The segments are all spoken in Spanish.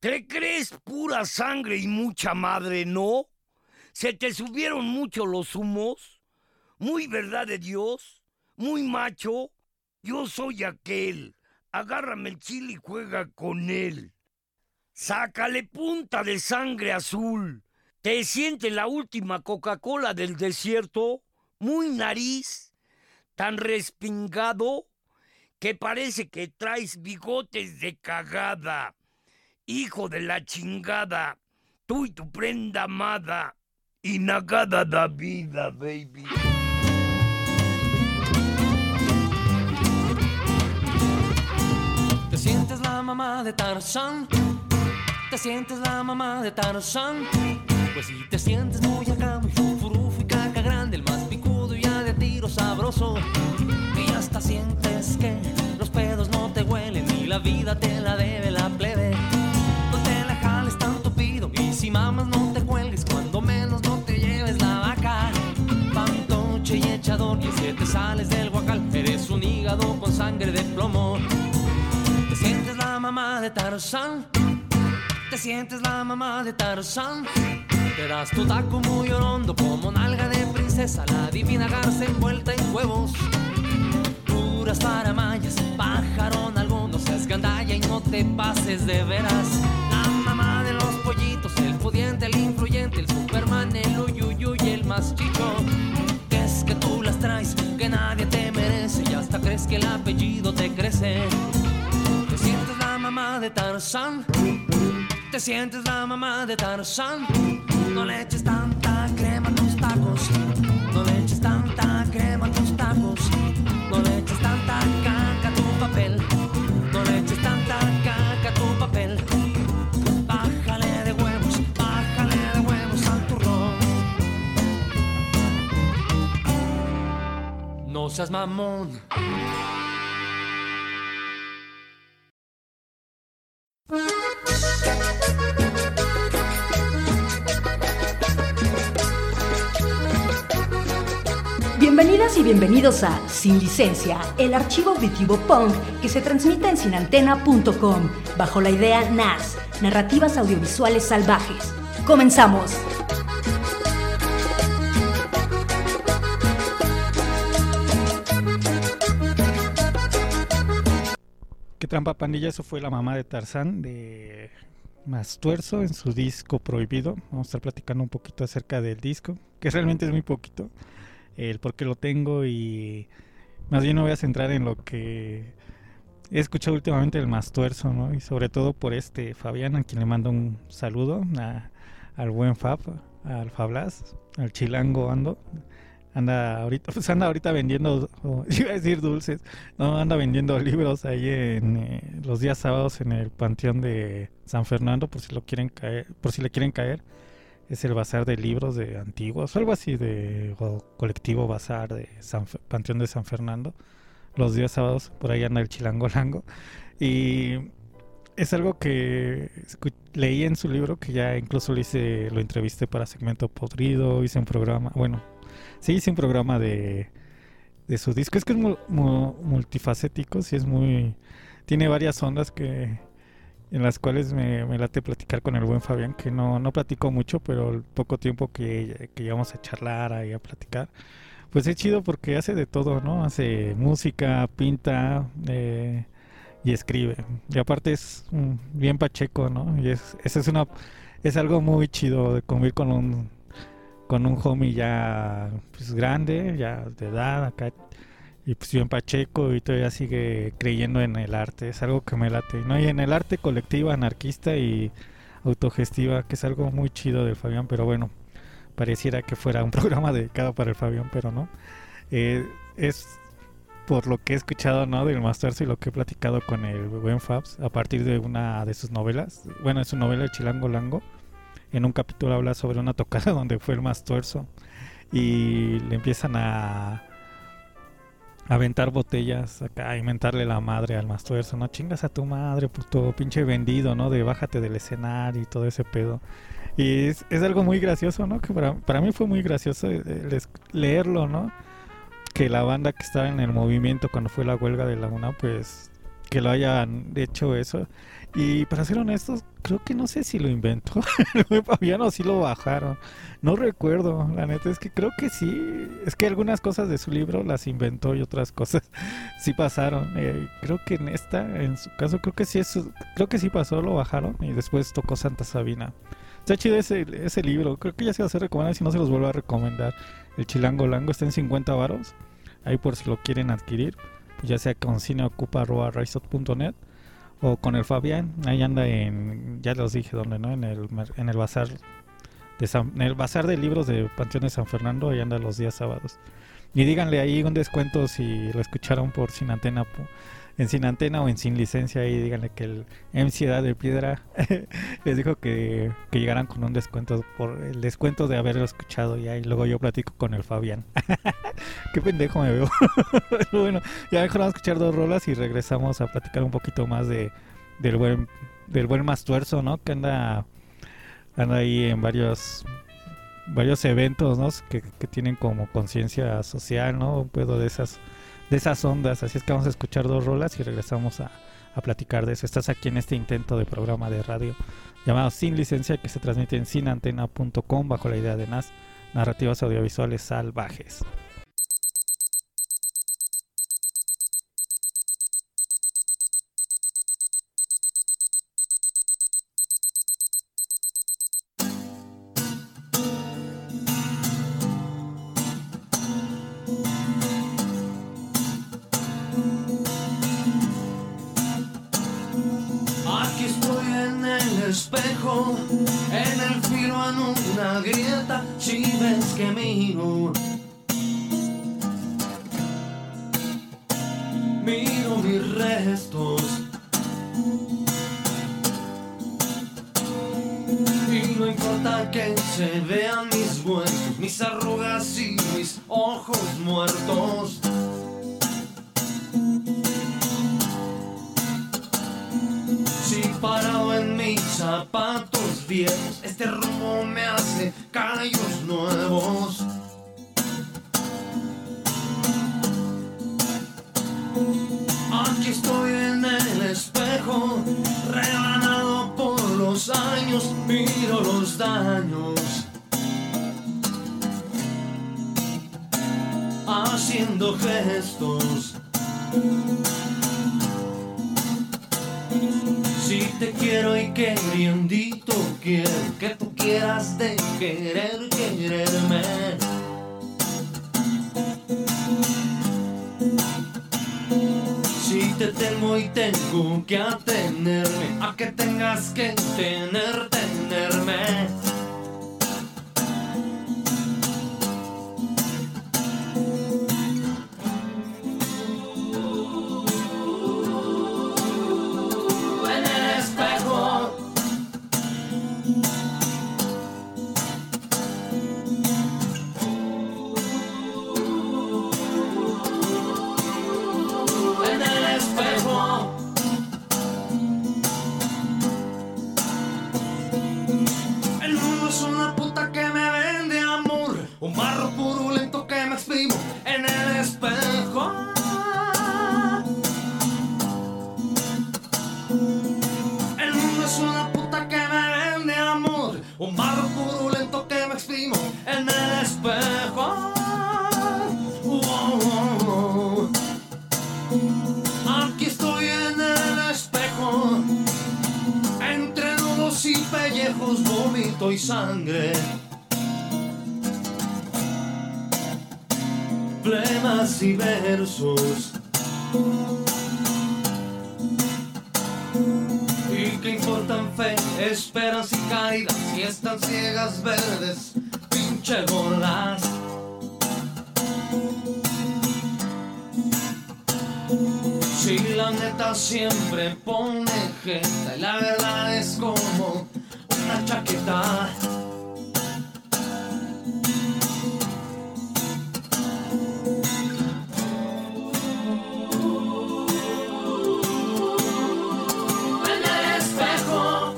¿Te crees pura sangre y mucha madre, no? ¿Se te subieron mucho los humos? ¿Muy verdad de Dios? ¿Muy macho? Yo soy aquel. Agárrame el chile y juega con él. Sácale punta de sangre azul. ¿Te sientes la última Coca-Cola del desierto? Muy nariz, tan respingado que parece que traes bigotes de cagada. Hijo de la chingada, tú y tu prenda amada, y nagada da vida, baby. Te sientes la mamá de Tarzán, te sientes la mamá de Tarzán. Pues si te sientes muy acá, muy furufú y caca grande, el más picudo y ya de tiro sabroso, y hasta sientes que los pedos no te huelen y la vida te la debe la plebe. No te la jales tan tupido y si mamas no te cuelgues, cuando menos no te lleves la vaca. Fantoche y echador, y si te sales del guacal, eres un hígado con sangre de plomo. Te sientes la mamá de Tarzán, te sientes la mamá de Tarzán. Te das tu taco muy orondo como nalga de princesa, la divina garza envuelta en huevos. Puras paramayas, pajarón algo, no seas gandalla y no te pases de veras. La mamá de los pollitos, el pudiente, el influyente, el Superman, el uyuyuy y el más chicho. Que es que tú las traes, que nadie te merece y hasta crees que el apellido te crece. Te sientes la mamá de Tarzán, te sientes la mamá de Tarzán. No le eches tanta crema a tus tacos, no le eches tanta crema a tus tacos, no le eches tanta caca a tu papel, no le eches tanta caca a tu papel. Bájale de huevos al turrón. No seas mamón. Bienvenidas y bienvenidos a Sin Licencia, el archivo auditivo punk que se transmite en sinantena.com, bajo la idea NAS, Narrativas Audiovisuales Salvajes. ¡Comenzamos! ¿Qué trampa, pandilla? Eso fue la mamá de Tarzán de Mastuerzo en su disco Prohibido. Vamos a estar platicando un poquito acerca del disco, que realmente es muy poquito, el por qué lo tengo, y más bien me voy a centrar en lo que he escuchado últimamente del Mastuerzo, ¿no? Y sobre todo por Fabián, a quien le mando un saludo, al buen Fab, al Fablas, al Chilango anda ahorita vendiendo, iba a decir dulces, no, anda vendiendo libros ahí en los días sábados en el Panteón de San Fernando, por si le quieren caer. Es el bazar de libros de antiguos, o algo así, o colectivo bazar de Panteón de San Fernando. Los días sábados por ahí anda el Chilango Lango, y es algo que leí en su libro, que ya incluso lo entrevisté para Segmento Podrido, hice un programa de su disco. Es que es multifacético, sí, tiene varias ondas en las cuales me late platicar con el buen Fabián, que no platico mucho, pero el poco tiempo que íbamos a charlar ahí a platicar, pues es chido porque hace de todo, ¿no? Hace música, pinta y escribe, y aparte es bien pacheco, ¿no? Y es algo muy chido de convivir con un homie ya pues grande, ya de edad acá, y pues bien pacheco, y todavía sigue creyendo en el arte. Es algo que me late, ¿no? Y en el arte colectiva, anarquista y autogestiva, que es algo muy chido del Fabián. Pero bueno, pareciera que fuera un programa dedicado para el Fabián, pero no. Es por lo que he escuchado, ¿no?, del Mastuerzo y lo que he platicado con el buen Fabs a partir de una de sus novelas. Bueno, es su novela El Chilango Lango. En un capítulo habla sobre una tocada donde fue el Mastuerzo y le empiezan a aventar botellas acá, a inventarle la madre al Mastuerzo, ¿no? Chingas a tu madre, puto pinche vendido, ¿no? De bájate del escenario y todo ese pedo. Y es algo muy gracioso, ¿no? Que para mí fue muy gracioso leerlo, ¿no? Que la banda que estaba en el movimiento cuando fue la huelga de la UNAM, pues que lo hayan hecho eso. Y para ser honestos, creo que no sé si lo inventó el buen Fabián o si lo bajaron. No recuerdo, la neta es que creo que sí. Es que algunas cosas de su libro las inventó y otras cosas sí pasaron. Creo que en su caso, creo que sí pasó, lo bajaron y después tocó Santa Sabina. Está chido ese libro, creo que ya se va a hacer recomendar, si no se los vuelvo a recomendar. El Chilango Lango está en 50 varos, ahí por si lo quieren adquirir, ya sea con cineocupa@risot.net o con el Fabián, ahí anda ya los dije dónde, ¿no? En el bazar en el bazar de libros de Panteón de San Fernando, ahí anda los días sábados. Y díganle ahí un descuento si lo escucharon por Sin Antena, en Sin Antena o en Sin Licencia, ahí díganle que el MC Edad de Piedra les dijo que llegaran con un descuento por el descuento de haberlo escuchado, y ahí luego yo platico con el Fabián. Qué pendejo me veo. Bueno, ya mejor vamos a escuchar 2 rolas y regresamos a platicar un poquito más del buen Mastuerzo, ¿no? Que anda ahí en varios eventos, ¿no? Que tienen como conciencia social, ¿no? Un pedo de esas ondas. Así es que vamos a escuchar 2 rolas y regresamos a platicar de eso. Estás aquí en este intento de programa de radio llamado Sin Licencia, que se transmite en cinantena.com bajo la idea de NAS, Narrativas Audiovisuales Salvajes. Espejo, en el filo en una grieta, si ves que miro mis restos, y no importa que se vean mis huesos, mis arrugas y mis ojos muertos. Parado en mis zapatos viejos, este rumbo me hace callos nuevos. Aquí estoy en el espejo, rebanado por los años, miro los daños, haciendo gestos. Si te quiero y queriendito quiero que tú quieras de quererme. Si te tengo y tengo que atenerme a que tengas que tenerme. Y sangre, flemas y versos. ¿Y qué importan fe, esperanza y caridad si están ciegas verdes, pinche bolas? Si la neta siempre pone jeta y la verdad es como una chaqueta. En el espejo,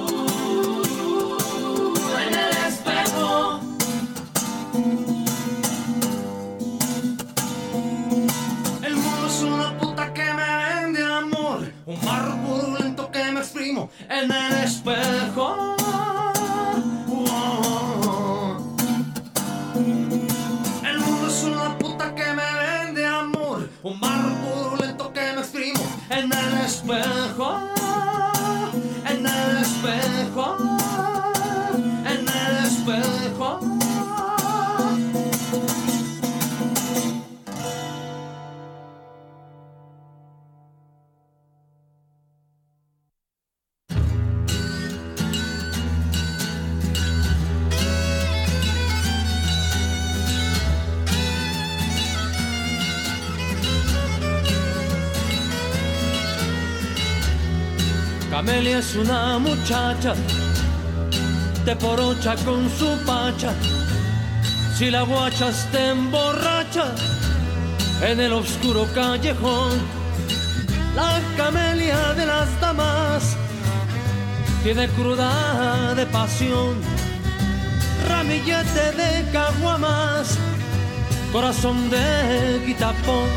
en el espejo. en el espejo. El mundo es una puta que me vende amor, un barro purulento que me exprimo en el espejo, en el espejo, en el espejo. Camelia es una muchacha, te porocha con su pacha. Si la guachas te emborracha en el oscuro callejón. La camelia de las damas tiene cruda de pasión, ramillete de caguamas, corazón de guitapón.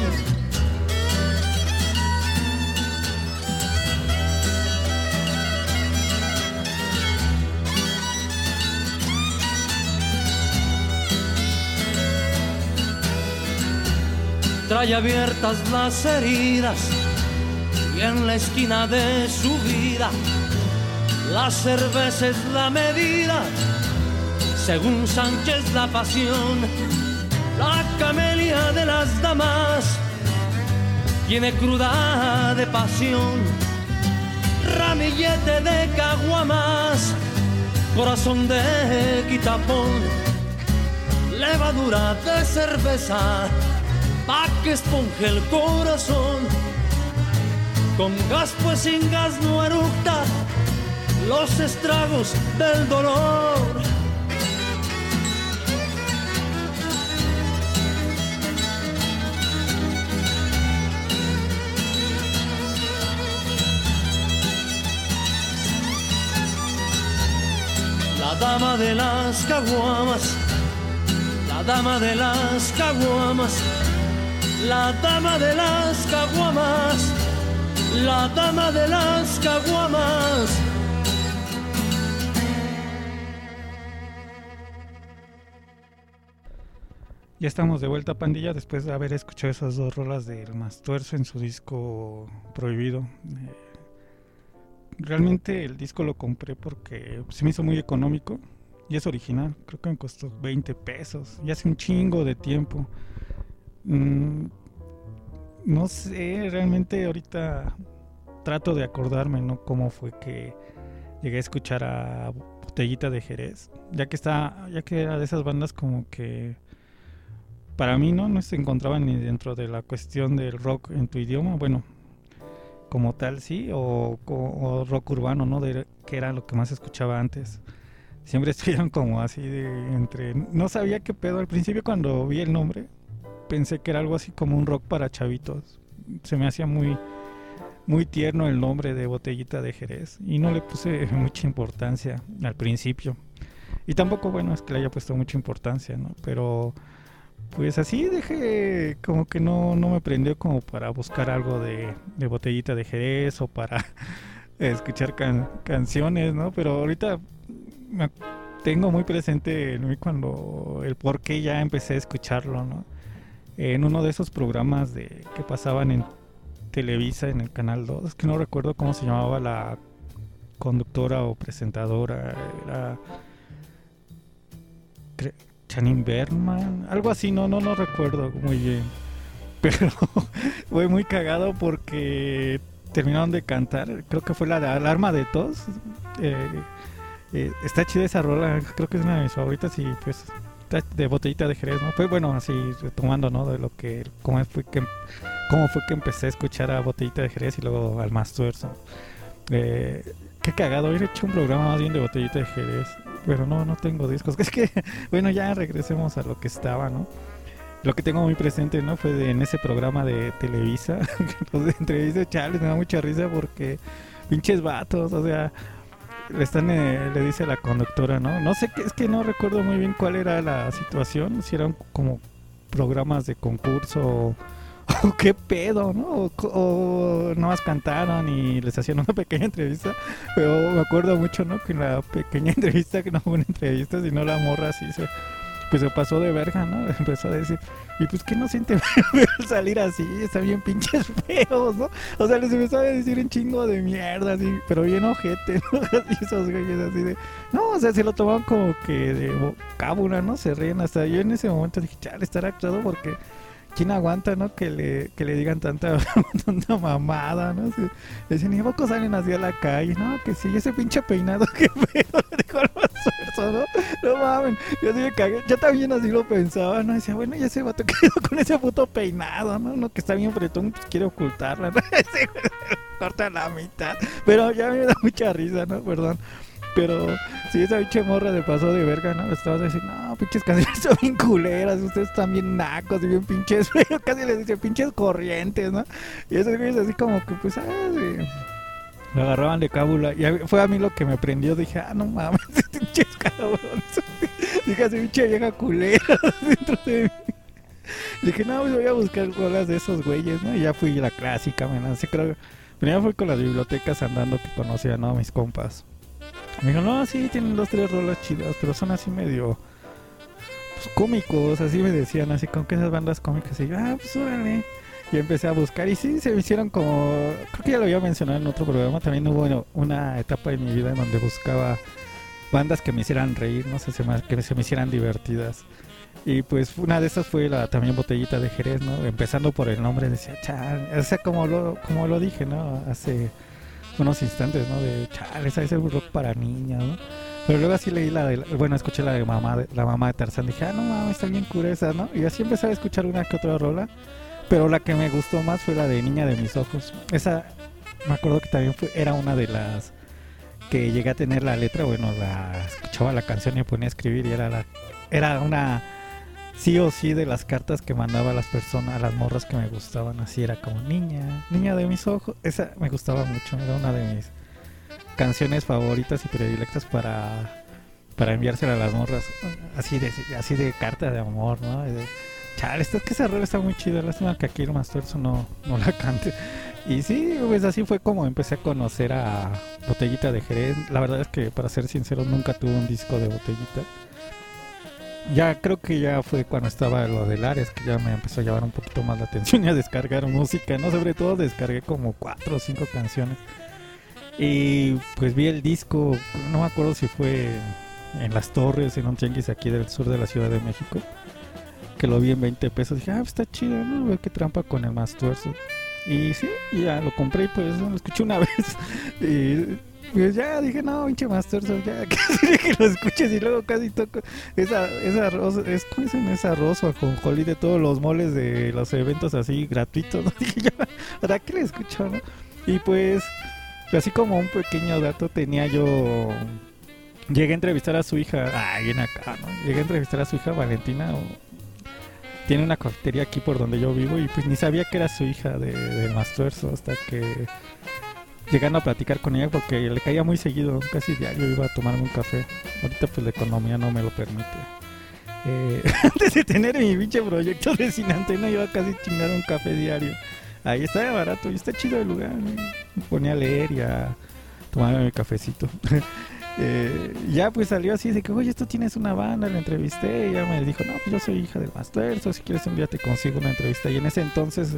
Trae abiertas las heridas y en la esquina de su vida la cerveza es la medida, según Sánchez la pasión. La camelia de las damas tiene cruda de pasión, ramillete de caguamas, corazón de guitapón, levadura de cerveza pa' que esponje el corazón. Con gas pues sin gas no eructa los estragos del dolor. La dama de las caguamas, la dama de las caguamas, la dama de las caguamas, la dama de las caguamas. Ya estamos de vuelta, pandilla, después de haber escuchado esas dos rolas del Mastuerzo en su disco Prohibido. Realmente el disco lo compré porque se me hizo muy económico y es original. Creo que me costó 20 pesos y hace un chingo de tiempo. No sé, realmente ahorita trato de acordarme, ¿no? Cómo fue que llegué a escuchar a Botellita de Jerez, ya que era de esas bandas como que para mí no se encontraban ni dentro de la cuestión del rock en tu idioma, bueno, como tal sí, o rock urbano, ¿no? Que era lo que más escuchaba antes. Siempre estuvieron como así no sabía qué pedo al principio. Cuando vi el nombre pensé que era algo así como un rock para chavitos. Se me hacía muy, muy tierno el nombre de Botellita de Jerez y no le puse mucha importancia al principio. Y tampoco, bueno, es que le haya puesto mucha importancia, ¿no? Pero pues así dejé, como que no me prendió como para buscar algo de Botellita de Jerez o para escuchar canciones, ¿no? Pero ahorita tengo muy presente en mí cuando el por qué ya empecé a escucharlo, ¿no? En uno de esos programas que pasaban en Televisa, en el Canal 2, es que no recuerdo cómo se llamaba la conductora o presentadora, era Janine Berman, algo así, no recuerdo muy bien, pero fue muy cagado porque terminaron de cantar, creo que fue la de Alarma de Tos. Está chida esa rola, creo que es una de mis favoritas y pues de Botellita de Jerez, ¿no? Fue bueno, así retomando, ¿no? De lo que cómo fue que empecé a escuchar a Botellita de Jerez y luego al Mastuerzo. Qué cagado, hubiera hecho un programa más bien de Botellita de Jerez, pero no tengo discos. Es que, bueno, ya regresemos a lo que estaba, ¿no? Lo que tengo muy presente, ¿no? Fue en ese programa de Televisa, los de entrevista, chales, me da mucha risa porque pinches vatos, o sea, le dice a la conductora, ¿no? No sé, es que no recuerdo muy bien cuál era la situación, si eran como programas de concurso qué pedo, ¿no? O nada más cantaron y les hacían una pequeña entrevista. Pero me acuerdo mucho, ¿no? Que en la pequeña entrevista, que no fue una entrevista, sino la morra así pues se pasó de verga, ¿no? Empezó a decir, y pues que no siente feo salir así, están bien pinches feos, ¿no? O sea, les empezó a decir un chingo de mierda, así, pero bien ojete, ¿no? Y esos güeyes así de, no, o sea, se lo tomaban como que de cábula, ¿no? Se ríen hasta yo en ese momento dije, chale, estar actuado porque ¿quién aguanta, no? Que le digan tanta mamada, ¿no? Se, dicen, ¿y a poco salen así a la calle? No, que sí, ese pinche peinado, qué pedo, le dijo al Maztuerzo, ¿no? No mames, yo así me cagué, yo también así lo pensaba, ¿no? Decía, bueno, ya ese vato quedó con ese puto peinado, ¿no? No, que está bien fretón, pues quiere ocultarla, ¿no? Ese güey corta a la mitad, pero ya me da mucha risa, ¿no? Perdón. Pero si esa pinche morra de pasó de verga, ¿no? Estabas a decir, no, pinches canciones son bien culeras, ustedes están bien nacos y bien pinches feos, casi les dice pinches corrientes, ¿no? Y esos güeyes así como que pues, lo agarraban de cábula. Y fue a mí lo que me prendió, dije, no mames, pinches cabrones. Dije, así pinche vieja culera dentro de mí. Dije, no, pues voy a buscar rolas de esos güeyes, ¿no? Y ya fui la clásica, me lancé, creo. Primero fui con las bibliotecas andando que conocía, ¿no? Mis compas. Me dijo, no, sí, tienen 2-3 rolas chidas, pero son así medio pues, cómicos, así me decían, así con que esas bandas cómicas. Y yo, pues órale. Y empecé a buscar y sí, se me hicieron como, creo que ya lo había mencionado en otro programa, también hubo una etapa de mi vida en donde buscaba bandas que me hicieran reír, no sé, que se me hicieran divertidas. Y pues una de esas fue también Botellita de Jerez, ¿no? Empezando por el nombre, decía, o sea, como lo dije, ¿no? Hace unos instantes, ¿no? De chale, ese es el rock para niñas, ¿no? Pero luego así leí escuché la mamá de Tarzán, dije, no mames, está bien cura esa, ¿no? Y así empecé a escuchar una que otra rola, pero la que me gustó más fue la de Niña de mis ojos. Esa, me acuerdo que también era una de las que llegué a tener la letra, bueno, escuchaba la canción y me ponía a escribir y era una sí o sí de las cartas que mandaba a las personas, a las morras que me gustaban, así era como niña de mis ojos. Esa me gustaba mucho, era una de mis canciones favoritas y predilectas para enviársela a las morras, así de carta de amor, ¿no? Chale, es que esa rola está muy chida, lástima que aquí el Maztuerzo no la cante. Y sí, pues así fue como empecé a conocer a Botellita de Jerez. La verdad es que, para ser sincero, nunca tuve un disco de Botellita. Ya creo que ya fue cuando estaba lo del Ares, que ya me empezó a llamar un poquito más la atención y a descargar música, ¿no? Sobre todo descargué como 4 o 5 canciones. Y pues vi el disco, no me acuerdo si fue en Las Torres, en un tianguis aquí del sur de la Ciudad de México, que lo vi en 20 pesos. Dije, está chido, ¿no? A ver qué trampa con el Maztuerzo. Y sí, ya lo compré y pues lo escuché una vez. Y pues ya dije, no, pinche Maztuerzo, ya que lo escuches. Y luego casi toco esa arroz o ajonjolí de todos los moles de los eventos así gratuitos, ¿no? Dije yo, ¿para qué le escucho, no? Y pues, así como un pequeño dato, llegué a entrevistar a su hija, bien acá, ¿no? Llegué a entrevistar a su hija Valentina, tiene una cafetería aquí por donde yo vivo y pues ni sabía que era su hija del Maztuerzo hasta que llegando a platicar con ella porque le caía muy seguido, casi diario iba a tomarme un café. Ahorita pues la economía no me lo permite. Antes de tener mi pinche proyecto de Sin Antena iba a casi chingar un café diario. Ahí estaba barato y está chido el lugar, ¿no? Me ponía a leer y a tomarme mi cafecito. Ya pues salió así de que, oye, tú tienes una banda, la entrevisté y ella me dijo, no, pues yo soy hija del Maztuerzo, si quieres un día te consigo una entrevista. Y en ese entonces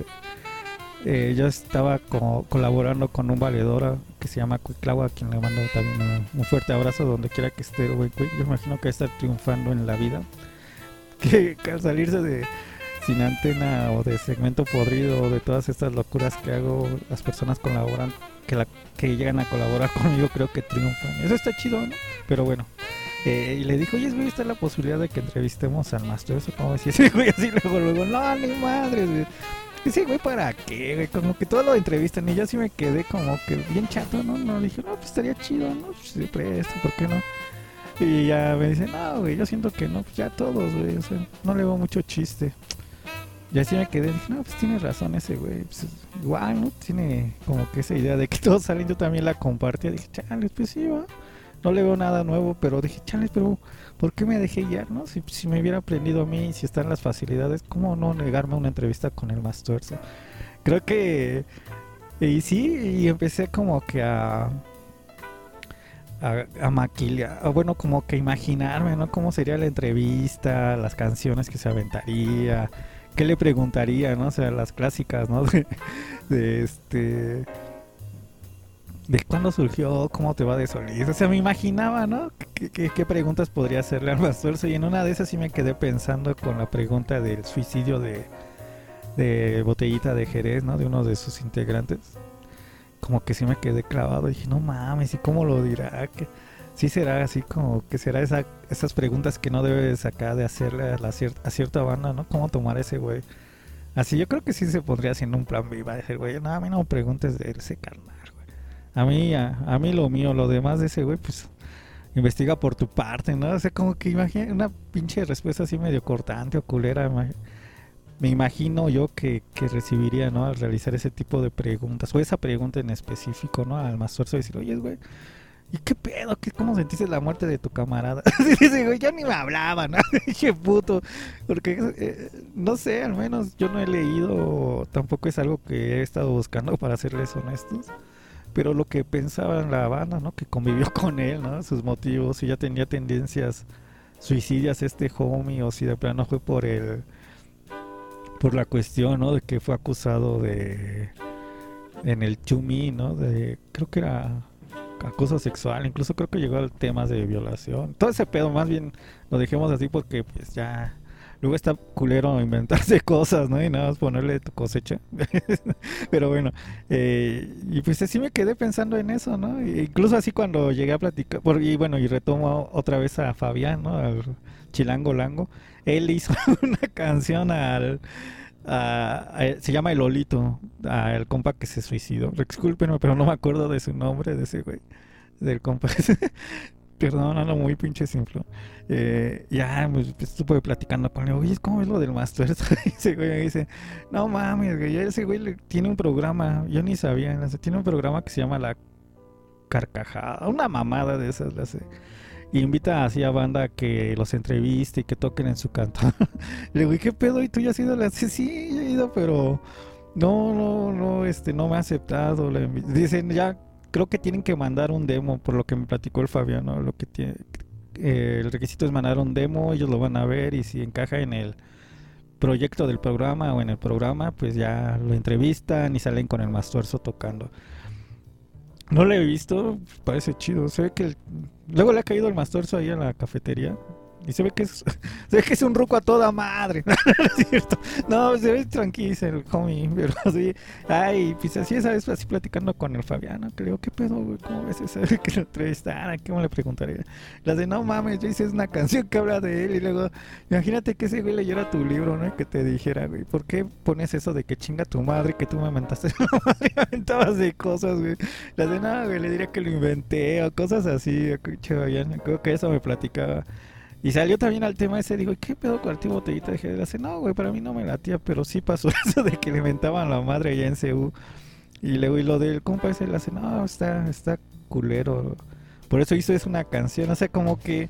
yo estaba colaborando con un valedor que se llama Cuiclagua, a quien le mando también un fuerte abrazo donde quiera que esté el buen Cuic. Yo imagino que va a estar triunfando en la vida, que al salirse de Sin Antena o de Segmento Podrido o de todas estas locuras que hago, las personas colaboran, que llegan a colaborar conmigo, creo que triunfan. Eso está chido, ¿no? Pero bueno, y le dijo, oye, güey, está la posibilidad de que entrevistemos al Maztuerzo. Como decía ese güey así, luego, no, ni madres, güey. Ese güey, ¿para qué, güey? Como que todo lo entrevistan y yo sí me quedé como que bien chato, ¿no? No, dije, no, pues estaría chido, ¿no? Pues se presta, ¿por qué no? Y ya me dice, no, güey, yo siento que no, pues ya todos, güey, o sea, no le veo mucho chiste. Y así me quedé, dije, no, pues tienes razón ese güey, pues igual, ¿no? Tiene como que esa idea de que todos salen, yo también la compartía, dije, chale, pues sí, va. no le veo nada nuevo, pero dije, chales, pero ¿por qué me dejé guiar, no? Si me hubiera aprendido a mí, si están las facilidades, ¿cómo no negarme a una entrevista con el más tuerzo? Creo que... Y sí, y empecé como que a maquilar, bueno, como que imaginarme, ¿no? Cómo sería la entrevista, las canciones que se aventaría, qué le preguntaría, ¿no? O sea, las clásicas, ¿no? De cuándo surgió, cómo te va de Solís. O sea, me imaginaba, ¿no? ¿Qué preguntas podría hacerle al Bastuerzo? Y en una de esas sí me quedé pensando con la pregunta del suicidio de Botellita de Jerez, ¿no? De uno de sus integrantes. Como que sí me quedé clavado. Y dije, no mames, ¿y cómo lo dirá? Que sí será así como que será esas preguntas que no debes acá de hacerle a cierta banda, ¿no? ¿Cómo tomar ese güey? Así yo creo que sí se podría haciendo un plan B. Va a decir, güey, no, a mí no me preguntes de ese carnal, güey. A mí lo mío, lo demás de ese güey, pues investiga por tu parte, ¿no? O sea, como que imagina una pinche respuesta así medio cortante o culera. Me imagino yo que recibiría, ¿no? Al realizar ese tipo de preguntas, o esa pregunta en específico, ¿no? Al más tuerzo, decir, oye, güey, ¿y qué pedo? ¿Cómo sentiste la muerte de tu camarada? Dice, güey, ya ni me hablaba, ¿no? Qué puto. Porque, no sé, al menos yo no he leído, tampoco es algo que he estado buscando, para serles honestos. Pero lo que pensaba en la banda, ¿no? Que convivió con él, ¿no? Sus motivos, si ya tenía tendencias suicidas este homie, o si de plano fue por la cuestión, ¿no? De que fue acusado en el Chumi, ¿no? Creo que era acoso sexual, incluso creo que llegó al tema de violación. Todo ese pedo, más bien lo dejemos así porque pues ya luego está culero inventarse cosas, ¿no? Y nada más ponerle tu cosecha. Pero bueno, y pues así me quedé pensando en eso, ¿no? E incluso así cuando llegué a platicar, y retomo otra vez a Fabián, ¿no? Al Chilango Lango. Él hizo una canción se llama El Lolito, al compa que se suicidó. Discúlpenme, pero no me acuerdo de su nombre, de ese güey, del compa. Perdón, ando muy pinche simple. Ya, pues estuve platicando con él. Oye, ¿cómo es lo del más tuerzo? Ese güey me dice, no mames, güey, ese güey tiene un programa, yo ni sabía, tiene un programa que se llama La Carcajada, una mamada de esas, y invita así a banda que los entreviste y que toquen en su canto. Le digo, ¿y qué pedo? ¿Y tú ya has ido? Sí, yo he ido, pero no, no me ha aceptado. Dicen, ya creo que tienen que mandar un demo, por lo que me platicó el Fabián, ¿no? Lo que tiene, el requisito es mandar un demo, ellos lo van a ver y si encaja en el proyecto del programa o en el programa, pues ya lo entrevistan y salen con el más tuerzo tocando. No lo he visto, parece chido. Se ve que luego le ha caído el más tuerzo ahí a la cafetería. Y se ve que es un ruco a toda madre. No es cierto. No, se ve tranquilo el homie. Pero así, ay, pues así esa vez así platicando con el Fabiano. Que le digo, ¿qué pedo, güey? ¿Cómo ves esa vez que lo entrevistaran? ¿Cómo le preguntaría? Las de, no mames, yo hice una canción que habla de él. Y luego, imagínate que ese güey leyera tu libro, ¿no? Y que te dijera, güey, ¿por qué pones eso de que chinga tu madre? Que tú me mentaste la madre. Aventabas de cosas, güey. Las de, nada, güey, le diría que lo inventé. O cosas así. Creo que eso me platicaba. Y salió también al tema ese, digo, ¿qué pedo con el tío Botellita de Jerez? No, güey, para mí no me latía, pero sí pasó eso de que le inventaban la madre allá en CU. Y luego, y lo del compa ese le hace, no, está culero. Por eso hizo una canción, o sea, como que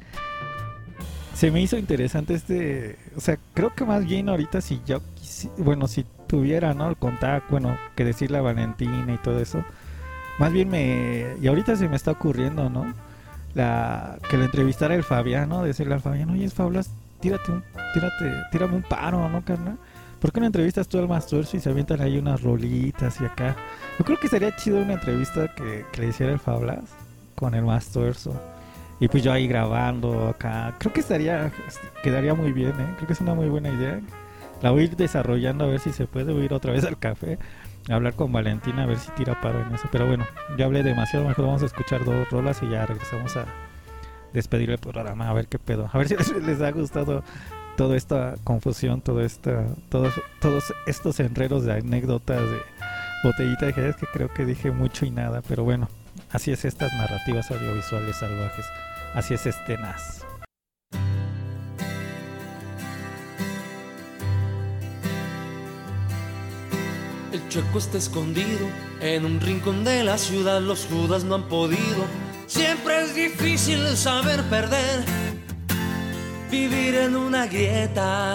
se me hizo interesante o sea, creo que más bien ahorita si tuviera, ¿no? El contacto, que decirle a Valentina y todo eso, más bien y ahorita se me está ocurriendo, ¿no? Que lo entrevistara el Fabián, ¿no? Decirle al Fabián, oye, Fablas, tírame un paro, ¿no, carnal? ¿Por qué no entrevistas tú al más tuerzo y se avientan ahí unas rolitas y acá? Yo creo que sería chido una entrevista que le hiciera el Fablas con el más tuerzo. Y pues yo ahí grabando acá. Creo que quedaría muy bien, ¿eh? Creo que es una muy buena idea. La voy a ir desarrollando a ver si se puede. Voy a ir otra vez al café a hablar con Valentina a ver si tira paro en eso. Pero bueno, ya hablé demasiado, mejor vamos a escuchar 2 rolas y ya regresamos a despedir el programa, a ver qué pedo, a ver si les ha gustado toda esta confusión, todos estos enredos de anécdotas de Botellita de Jerez, que creo que dije mucho y nada, pero bueno, así es estas narrativas audiovisuales salvajes, así es NAS. El chueco está escondido en un rincón de la ciudad. Los judas no han podido Siempre es difícil saber perder, vivir en una grieta.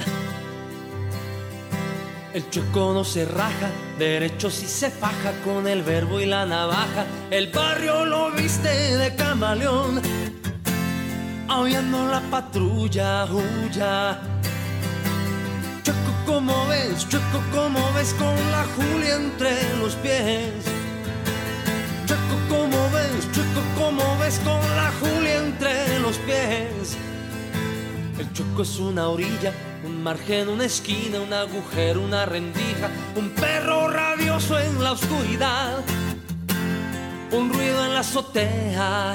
El Chueco no se raja, derecho sí se faja con el verbo y la navaja. El barrio lo viste de camaleón, aullando la patrulla, huya. Chueco, ¿cómo ves? Chueco, ¿cómo ves con la Julia entre los pies? Chueco, ¿cómo ves? Chueco, ¿cómo ves con la Julia entre los pies? El Chueco es una orilla, un margen, una esquina, un agujero, una rendija, un perro rabioso en la oscuridad, un ruido en la azotea.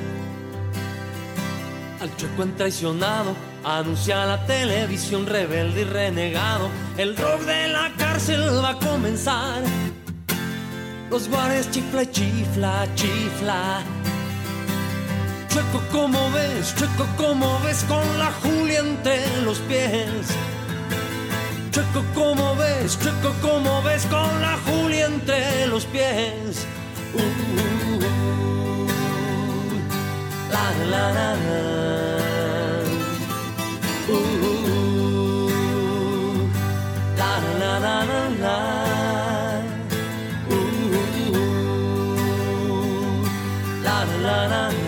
Al Chueco en traicionado anuncia la televisión, rebelde y renegado. El rock de la cárcel va a comenzar. Los guardias chifla y chifla, chifla. Chueco, ¿cómo ves? Chueco, ¿cómo ves con la Julia entre los pies? Chueco, ¿cómo ves? Chueco, ¿cómo ves con la Julia entre los pies? La la la la. La la la la la. La la la la.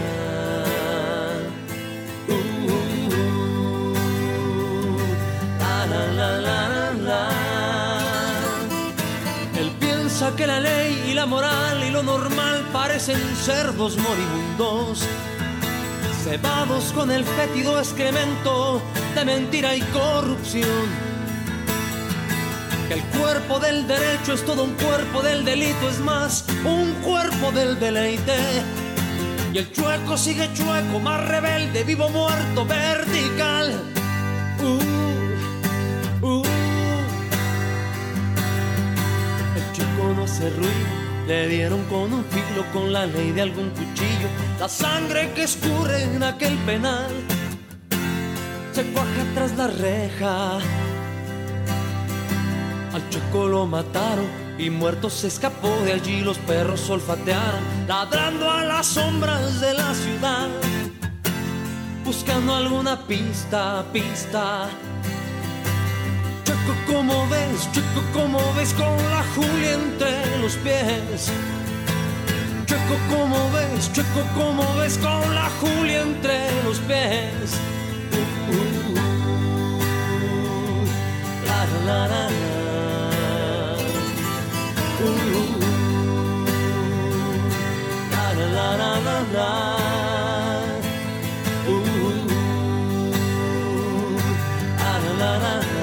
Él piensa que la ley y la moral y lo normal parecen cerdos moribundos, cebados con el fétido excremento de mentira y corrupción. Que el cuerpo del derecho es todo un cuerpo del delito, es más, un cuerpo del deleite. Y el Chueco sigue chueco, más rebelde, vivo, muerto, vertical. El Chueco no hace ruido, le dieron con un filo, con la ley de algún cuchillo. La sangre que escurre en aquel penal se cuaja tras la reja. Al Chueco lo mataron y muerto se escapó de allí. Los perros olfatearon, ladrando a las sombras de la ciudad, buscando alguna pista, pista. Chueco, ¿cómo ves? Chueco, ¿cómo ves con la Julia entre los pies? Chueco, ¿cómo ves? Chueco, ¿cómo ves con la Julia entre los pies? La la la la. La la la la la. La la la la.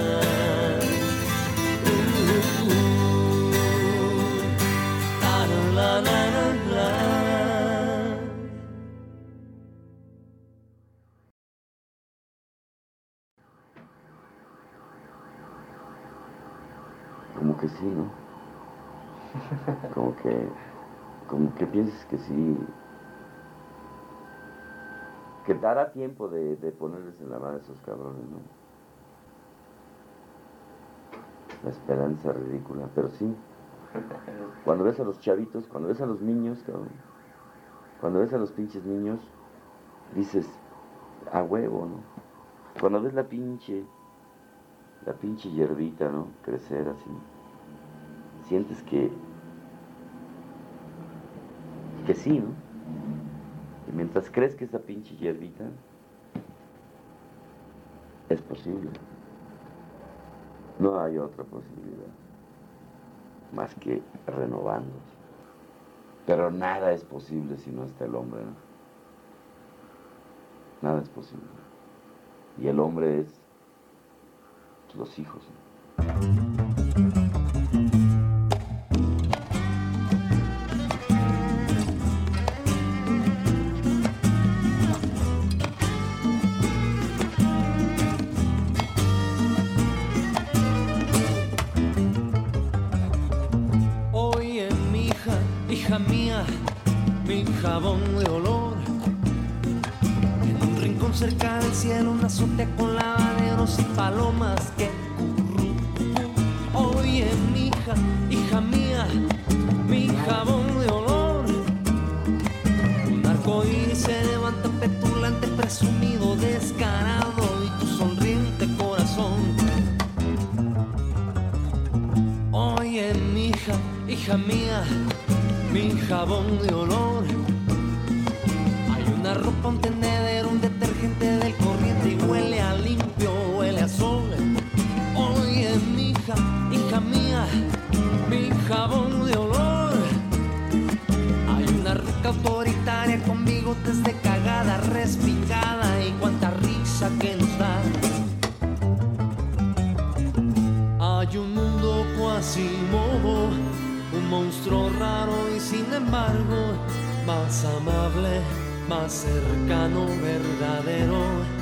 La la la la. Como que sí, ¿no? Como que piensas que sí, que dará tiempo de ponerles en la mano a esos cabrones, ¿no? La esperanza ridícula, pero sí. Cuando ves a los chavitos, cuando ves a los niños, cabrón, cuando ves a los pinches niños, dices, a huevo, ¿no? Cuando ves la pinche hierbita, ¿no? Crecer así, sientes que sí, ¿no? Y mientras crees que esa pinche hierbita es posible, no hay otra posibilidad más que renovándose. Pero nada es posible si no está el hombre, ¿no? Nada es posible. Y el hombre es los hijos, ¿no? Mía, mi jabón de olor. En un rincón cerca del cielo, una azotea con lavaderos y palomas que currucú. Oye, mi hija mía, mi jabón de olor. Un arco Oye, mija, hija mía, mi jabón de olor. Hay una ropa, un tendedero, un detergente del corriente y huele a limpio, huele a sol. Oye, mija, hija mía, mi jabón de olor. Hay una roca autoritaria con bigotes de cagada, respingada y cuánta risa que nos da. Hay un mundo Quasimodo, un monstruo raro y sin embargo más amable, más cercano, verdadero.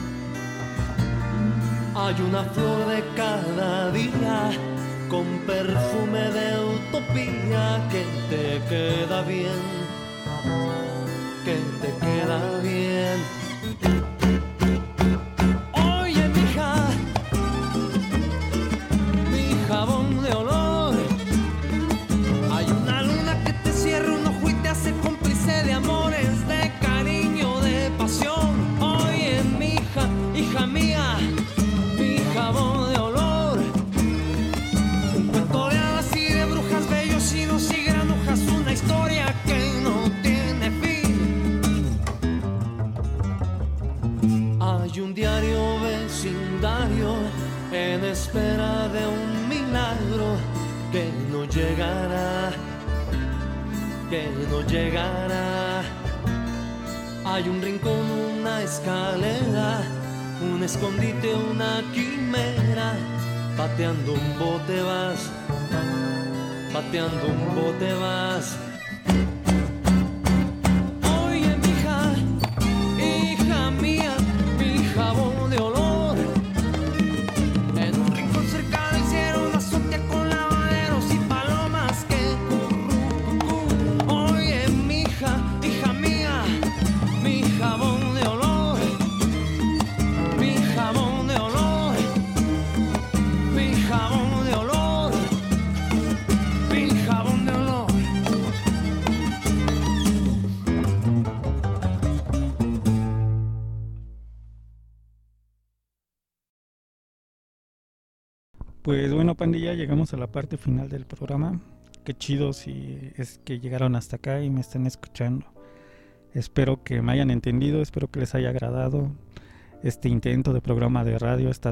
Hay una flor de cada día con perfume de utopía que te queda bien, que te queda bien. Oye, mija, mi jabón de olor. Hay una luna que te cierra un ojo y te hace cómplice de amores, de cariño, de pasión. Oye, mija, hija mía, mi jabón de olor. Un cuento de hadas y de brujas, bellos hilos y granujas, una historia que no tiene fin. Hay un diario vecindario en espera de un milagro que no llegará, que no llegará. Hay un rincón, una escalera, un escondite, una quimera. Pateando un bote vas, pateando un bote vas. Oye, mija, hija mía, mi jabón de olor. En un rincón cerca del cielo, una azotea con lavaderos y palomas que currucucú. Oye, mija, hija mía, mi jabón de olor. Mi jabón de olor. Mi jabón de olor. Mi jabón de olor. Pues bueno, pandilla, llegamos a la parte final del programa. Qué chido si es que llegaron hasta acá y me están escuchando. Espero que me hayan entendido, espero que les haya agradado este intento de programa de radio, estas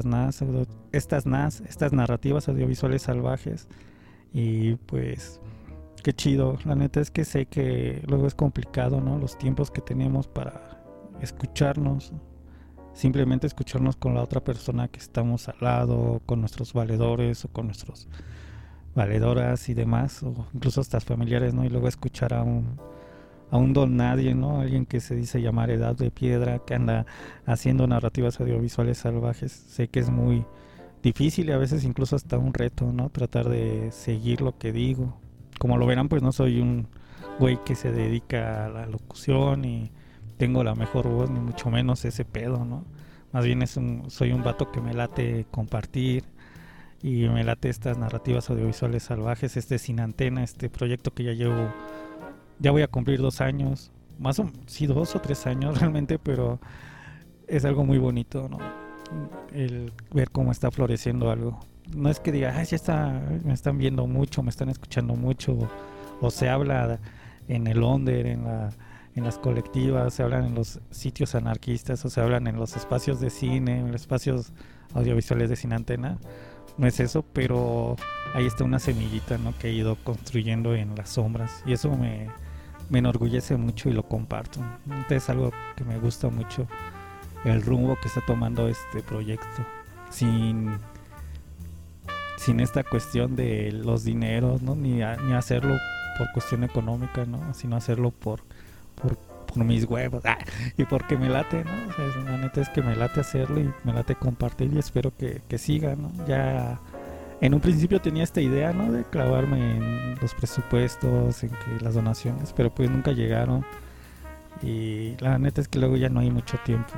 narrativas audiovisuales salvajes. Y pues qué chido, la neta es que sé que luego es complicado, ¿no? Los tiempos que tenemos para escucharnos, simplemente escucharnos con la otra persona que estamos al lado, con nuestros valedores o con nuestros valedoras y demás, o incluso hasta familiares, ¿no? Y luego escuchar a un don nadie, ¿no? Alguien que se dice llamar Edad de Piedra, que anda haciendo narrativas audiovisuales salvajes. Sé que es muy difícil y a veces incluso hasta un reto, ¿no? Tratar de seguir lo que digo. Como lo verán, pues no soy un güey que se dedica a la locución y tengo la mejor voz, ni mucho menos ese pedo, ¿no? Más bien soy un vato que me late compartir y me late estas narrativas audiovisuales salvajes, Sin Antena, este proyecto que ya voy a cumplir 2 años, sí, 2 o 3 años realmente, pero es algo muy bonito, ¿no? El ver cómo está floreciendo algo. No es que diga, ya está, me están viendo mucho, me están escuchando mucho, o se habla en el under, en las colectivas, se hablan en los sitios anarquistas, o se hablan en los espacios de cine, en los espacios audiovisuales de Sin Antena. No es eso, pero ahí está una semillita, ¿no? Que he ido construyendo en las sombras, y eso me enorgullece mucho y lo comparto. Entonces es algo que me gusta mucho, el rumbo que está tomando este proyecto, sin esta cuestión de los dineros, ¿no? Ni hacerlo por cuestión económica, ¿no? Sino hacerlo por mis huevos, y porque me late, ¿no? O sea, la neta es que me late hacerlo y me late compartir, y espero que siga, ¿no? Ya en un principio tenía esta idea, ¿no? De clavarme en los presupuestos, en que las donaciones, pero pues nunca llegaron, y la neta es que luego ya no hay mucho tiempo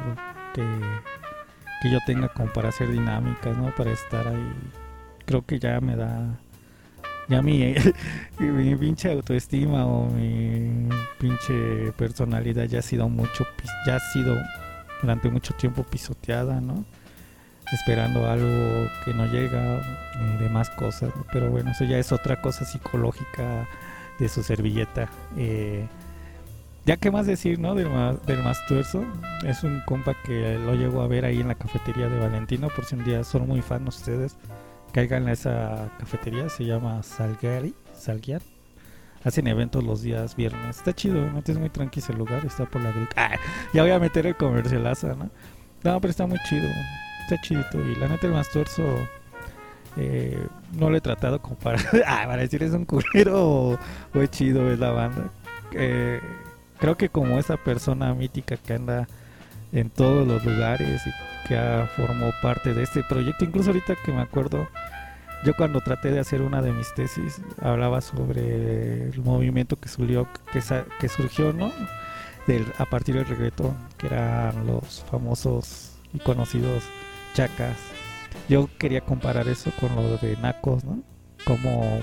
que yo tenga como para hacer dinámicas, ¿no? Para estar ahí. Creo que ya me da, ya mi pinche autoestima o mi pinche personalidad ya ha sido durante mucho tiempo pisoteada, ¿no? esperando algo que no llega y demás cosas, ¿no? Pero bueno, eso ya es otra cosa psicológica de su servilleta. Ya qué más decir, ¿no? Del Mastuerzo. Es un compa que lo llego a ver ahí en la cafetería de Valentino, por si un día son muy fan ustedes, caigan a esa cafetería, se llama Salguiar. Hacen eventos los días viernes. Está chido, ¿no? Es muy tranquilo el lugar, está por la grica. Ya voy a meter el comercialazo, ¿no? No, pero está muy chido, está chidito. Y la neta el Mastuerzo no lo he tratado como para decir es un culero o es chido, es la banda. Creo que como esa persona mítica que anda en todos los lugares y que formó parte de este proyecto, incluso ahorita que me acuerdo, yo cuando traté de hacer una de mis tesis hablaba sobre el movimiento que surgió, ¿no? A partir del reggaetón, que eran los famosos y conocidos chacas. Yo quería comparar eso con lo de Nacos, ¿no? Como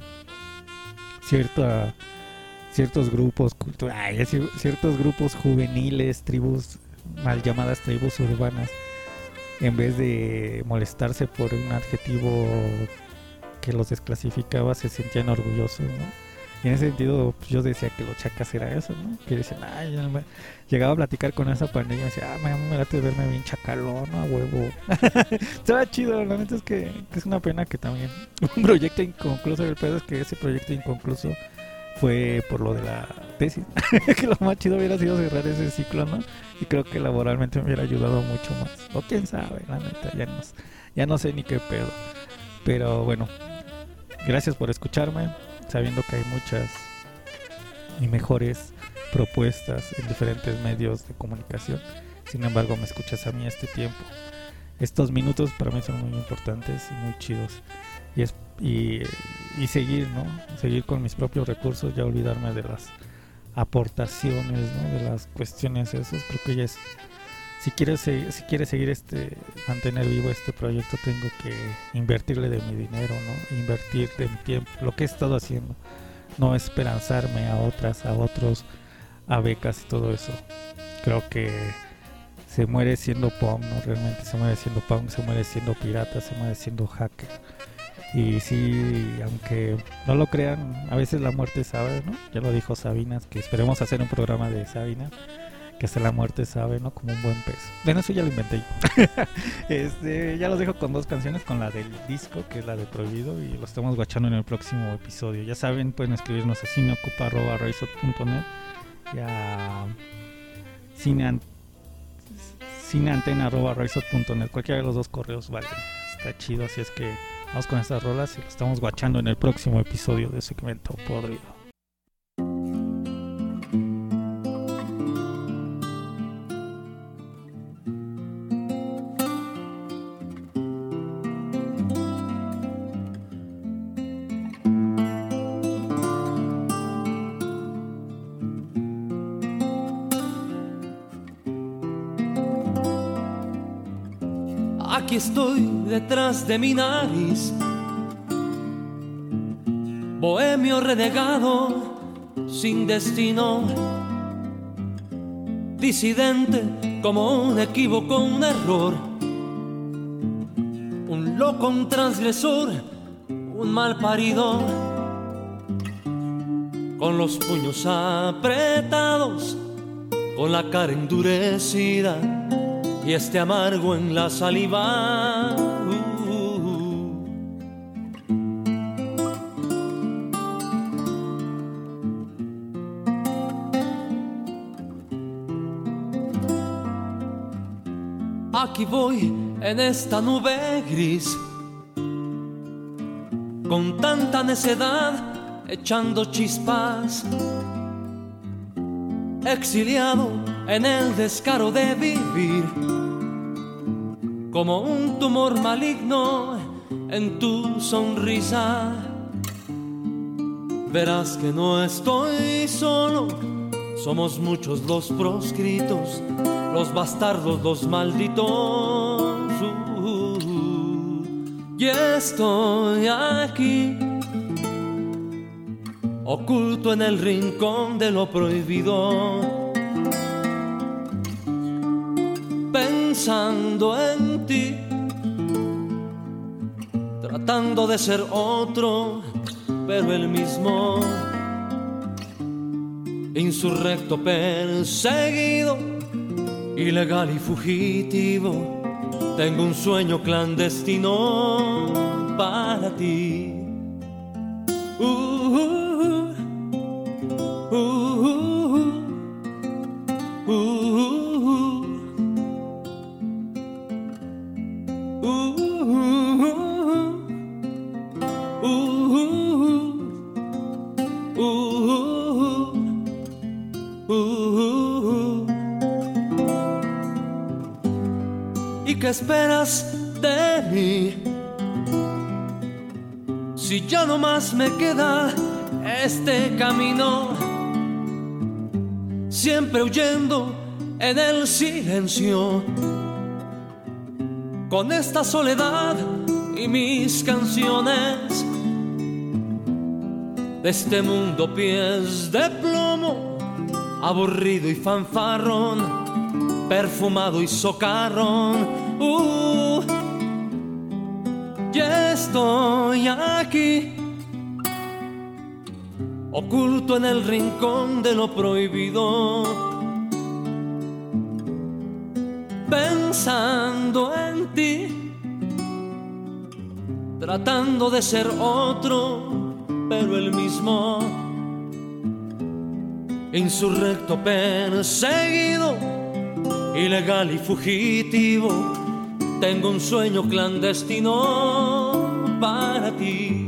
ciertos grupos ciertos grupos juveniles, tribus mal llamadas tribus urbanas, en vez de molestarse por un adjetivo que los desclasificaba, se sentían orgullosos, ¿no? Y en ese sentido, pues, yo decía que los chacas era eso, ¿no? Que decían, llegaba a platicar con esa pandilla y me decía, me late verme bien chacalón, a huevo. Estaba chido, la neta es que es una pena que también un proyecto inconcluso, el pedo es que ese proyecto inconcluso fue por lo de la tesis. Que lo más chido hubiera sido cerrar ese ciclo, ¿no? Y creo que laboralmente me hubiera ayudado mucho más. O quién sabe, la neta, ya no sé ni qué pedo. Pero bueno, gracias por escucharme, sabiendo que hay muchas y mejores propuestas en diferentes medios de comunicación. Sin embargo, me escuchas a mí este tiempo. Estos minutos para mí son muy importantes y muy chidos. Y seguir, ¿no? Seguir con mis propios recursos, ya olvidarme de las aportaciones, ¿no? De las cuestiones esos. Creo que ya es, si quieres seguir mantener vivo este proyecto, tengo que invertirle de mi dinero, ¿no? Invertir de mi tiempo, lo que he estado haciendo, no esperanzarme a otros, a becas y todo eso. Creo que se muere siendo punk, ¿no? Realmente se muere siendo punk, se muere siendo pirata, se muere siendo hacker. Y sí, aunque no lo crean, a veces la muerte sabe, ¿no? Ya lo dijo Sabinas, que esperemos hacer un programa de Sabina, que hasta la muerte sabe, ¿no? Como un buen pez. Bueno, eso ya lo inventé yo. Ya los dejo con 2 canciones, con la del disco, que es la de Prohibido, y lo estamos guachando en el próximo episodio. Ya saben, pueden escribirnos a cineocupa@raizot.net y a cineantena@raizot.net. Cualquiera de los 2 correos vale. Está chido, así es que vamos con estas rolas y lo estamos guachando en el próximo episodio de Segmento Podrido. Aquí estoy detrás de mi nariz, bohemio renegado, sin destino, disidente como un equívoco, un error, un loco, un transgresor, un mal parido, con los puños apretados, con la cara endurecida y este amargo en la saliva. Aquí voy en esta nube gris, con tanta necedad, echando chispas, exiliado en el descaro de vivir, como un tumor maligno en tu sonrisa. Verás que no estoy solo, somos muchos los proscritos, los bastardos, los malditos. Y estoy aquí, oculto en el rincón de lo prohibido, pensando en ti tratando de ser otro, pero el mismo. Insurrecto, perseguido, ilegal y fugitivo, tengo un sueño clandestino para ti. ¿Y qué esperas de mí? Si ya no más me queda este camino, siempre huyendo en el silencio, con esta soledad y mis canciones, de este mundo pies de plomo, aburrido y fanfarrón, perfumado y socarrón. Ya estoy aquí, oculto en el rincón de lo prohibido, pensando en ti, tratando de ser otro, pero el mismo. Insurrecto, perseguido, ilegal y fugitivo, tengo un sueño clandestino para ti.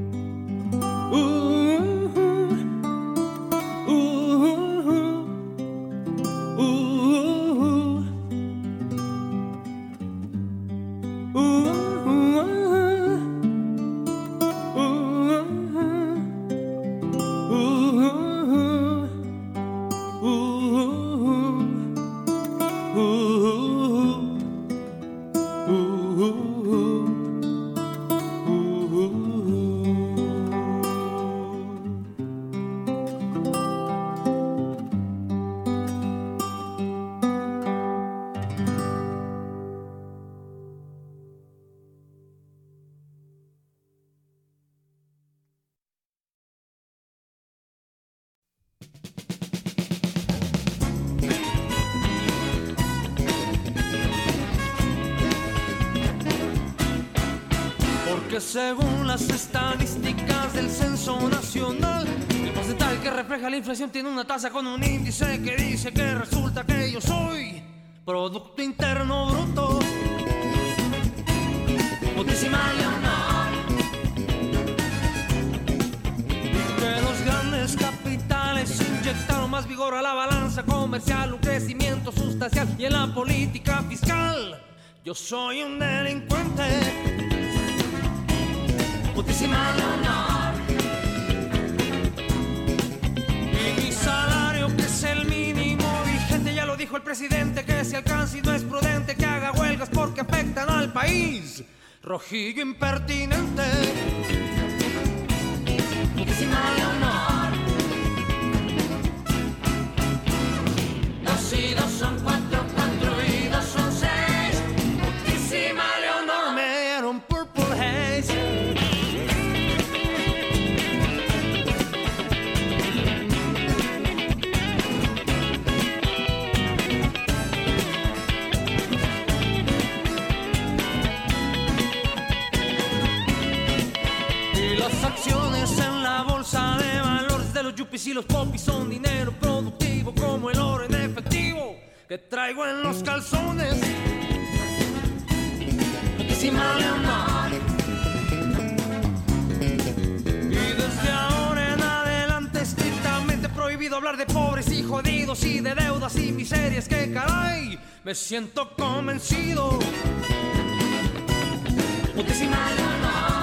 Porque según las estadísticas del Censo Nacional, el porcentaje que refleja la inflación tiene una tasa con un índice que dice que resulta que yo soy Producto Interno Bruto. Putísima Leonor. Y que los grandes capitales inyectaron más vigor a la balanza comercial, un crecimiento sustancial, y en la política fiscal yo soy un delincuente. Putísima Leonor. Y mi salario, que es el mínimo vigente, ya lo dijo el presidente, que se alcanza y no es prudente que haga huelgas porque afectan al país. Rojillo impertinente. Putísima Leonor. 2 y 2 son 4, 4 y 2 son 6. Putísima Leonor, me dieron Purple Haze. Acciones en la bolsa de valores de los yuppies y los popis son dinero productivo como el oro en efectivo que traigo en los calzones. Putísima Leonor. Y desde ahora en adelante estrictamente prohibido hablar de pobres y jodidos y de deudas y miserias, que caray, me siento convencido. Putísima Leonor.